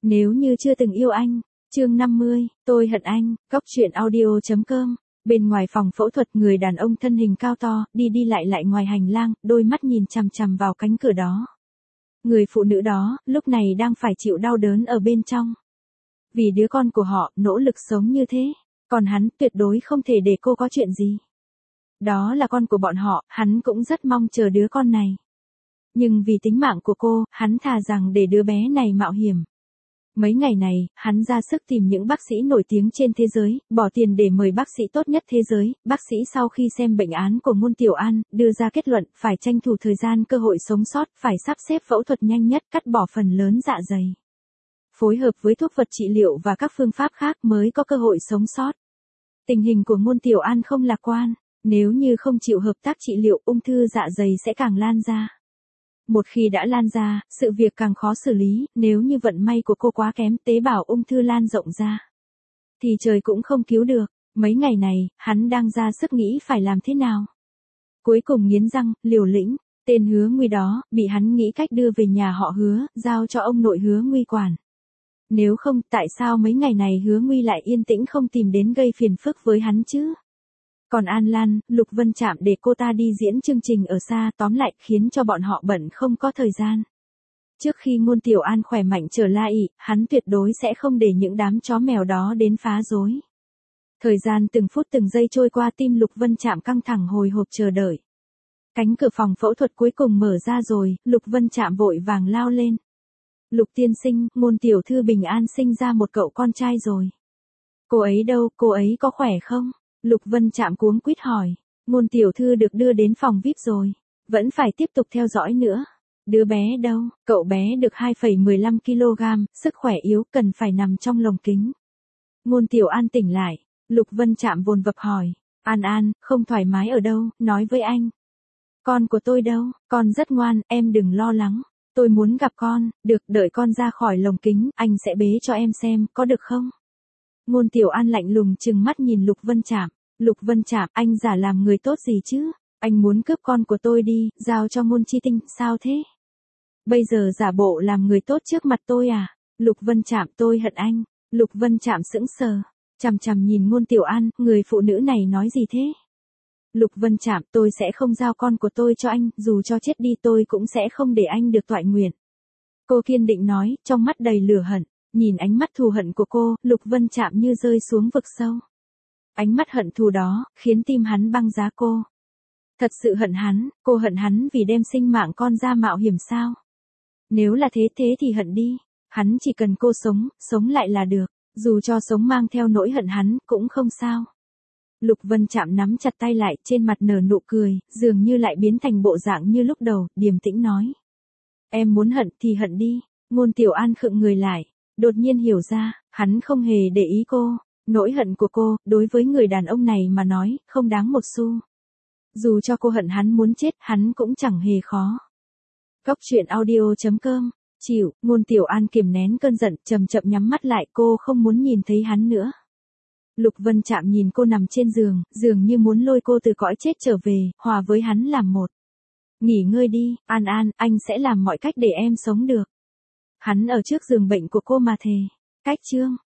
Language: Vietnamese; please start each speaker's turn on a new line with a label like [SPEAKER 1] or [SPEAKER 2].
[SPEAKER 1] Nếu như chưa từng yêu anh. Chương 50, tôi hận anh. Góc truyện audio.com. Bên ngoài phòng phẫu thuật, người đàn ông thân hình cao to, đi đi lại ngoài hành lang, đôi mắt nhìn chằm chằm vào cánh cửa đó. Người phụ nữ đó, lúc này đang phải chịu đau đớn ở bên trong. Vì đứa con của họ, nỗ lực sống như thế. Còn hắn, tuyệt đối không thể để cô có chuyện gì. Đó là con của bọn họ, hắn cũng rất mong chờ đứa con này. Nhưng vì tính mạng của cô, hắn thà rằng để đứa bé này mạo hiểm. Mấy ngày này, hắn ra sức tìm những bác sĩ nổi tiếng trên thế giới, bỏ tiền để mời bác sĩ tốt nhất thế giới. Bác sĩ sau khi xem bệnh án của Ngôn Tiểu An, đưa ra kết luận phải tranh thủ thời gian cơ hội sống sót, phải sắp xếp phẫu thuật nhanh nhất, cắt bỏ phần lớn dạ dày. Phối hợp với thuốc vật trị liệu và các phương pháp khác mới có cơ hội sống sót. Tình hình của Ngôn Tiểu An không lạc quan, nếu như không chịu hợp tác trị liệu, ung thư dạ dày sẽ càng lan ra. Một khi đã lan ra, sự việc càng khó xử lý, nếu như vận may của cô quá kém, tế bào ung thư lan rộng ra, thì trời cũng không cứu được. Mấy ngày này, hắn đang ra sức nghĩ phải làm thế nào. Cuối cùng nghiến răng, liều lĩnh, tên Hứa Nguy đó, bị hắn nghĩ cách đưa về nhà họ Hứa, giao cho ông nội Hứa Nguy quản. Nếu không, tại sao mấy ngày này Hứa Nguy lại yên tĩnh không tìm đến gây phiền phức với hắn chứ? Còn An Lan, Lục Vân Trạm để cô ta đi diễn chương trình ở xa, tóm lại khiến cho bọn họ bận không có thời gian. Trước khi Ngôn Tiểu An khỏe mạnh trở lại, hắn tuyệt đối sẽ không để những đám chó mèo đó đến phá rối. Thời gian từng phút từng giây trôi qua, tim Lục Vân Trạm căng thẳng hồi hộp chờ đợi. Cánh cửa phòng phẫu thuật cuối cùng mở ra rồi, Lục Vân Trạm vội vàng lao lên. Lục tiên sinh, Ngôn tiểu thư bình an sinh ra một cậu con trai rồi. Cô ấy đâu, cô ấy có khỏe không? Lục Vân Trạm cuống quýt hỏi. Ngôn tiểu thư được đưa đến phòng VIP rồi. Vẫn phải tiếp tục theo dõi nữa. Đứa bé đâu? Cậu bé được 2,15 kg, sức khỏe yếu, cần phải nằm trong lồng kính. Ngôn Tiểu An tỉnh lại. Lục Vân Trạm vồn vập hỏi. An, không thoải mái ở đâu, nói với anh. Con của tôi đâu? Con rất ngoan, em đừng lo lắng. Tôi muốn gặp con, được, đợi con ra khỏi lồng kính, anh sẽ bế cho em xem, có được không? Ngôn Tiểu An lạnh lùng trừng mắt nhìn Lục Vân Trạm. Lục Vân Trạm, anh giả làm người tốt gì chứ? Anh muốn cướp con của tôi đi, giao cho Ngôn Chi Tinh, sao thế? Bây giờ giả bộ làm người tốt trước mặt tôi à? Lục Vân Trạm, tôi hận anh. Lục Vân Trạm sững sờ, chằm chằm nhìn Ngôn Tiểu An, người phụ nữ này nói gì thế? Lục Vân Trạm, tôi sẽ không giao con của tôi cho anh, dù cho chết đi tôi cũng sẽ không để anh được toại nguyện. Cô kiên định nói, trong mắt đầy lửa hận. Nhìn ánh mắt thù hận của cô, Lục Vân Trạm như rơi xuống vực sâu. Ánh mắt hận thù đó, khiến tim hắn băng giá cô. Thật sự hận hắn, cô hận hắn vì đem sinh mạng con ra mạo hiểm sao? Nếu là thế thì hận đi. Hắn chỉ cần cô sống lại là được. Dù cho sống mang theo nỗi hận hắn, cũng không sao. Lục Vân Trạm nắm chặt tay lại, trên mặt nở nụ cười, dường như lại biến thành bộ dạng như lúc đầu, điềm tĩnh nói. Em muốn hận thì hận đi. Ngôn Tiểu An khựng người lại. Đột nhiên hiểu ra, hắn không hề để ý cô. Nỗi hận của cô, đối với người đàn ông này mà nói, không đáng một xu. Dù cho cô hận hắn muốn chết, hắn cũng chẳng hề khó. Góc truyện audio.com. Chịu, Ngôn Tiểu An kiềm nén cơn giận, chậm chậm nhắm mắt lại, cô không muốn nhìn thấy hắn nữa. Lục Vân Trạm nhìn cô nằm trên giường, dường như muốn lôi cô từ cõi chết trở về, hòa với hắn làm một. Nghỉ ngơi đi, An, anh sẽ làm mọi cách để em sống được. Hắn ở trước giường bệnh của cô mà thề. Cách chương.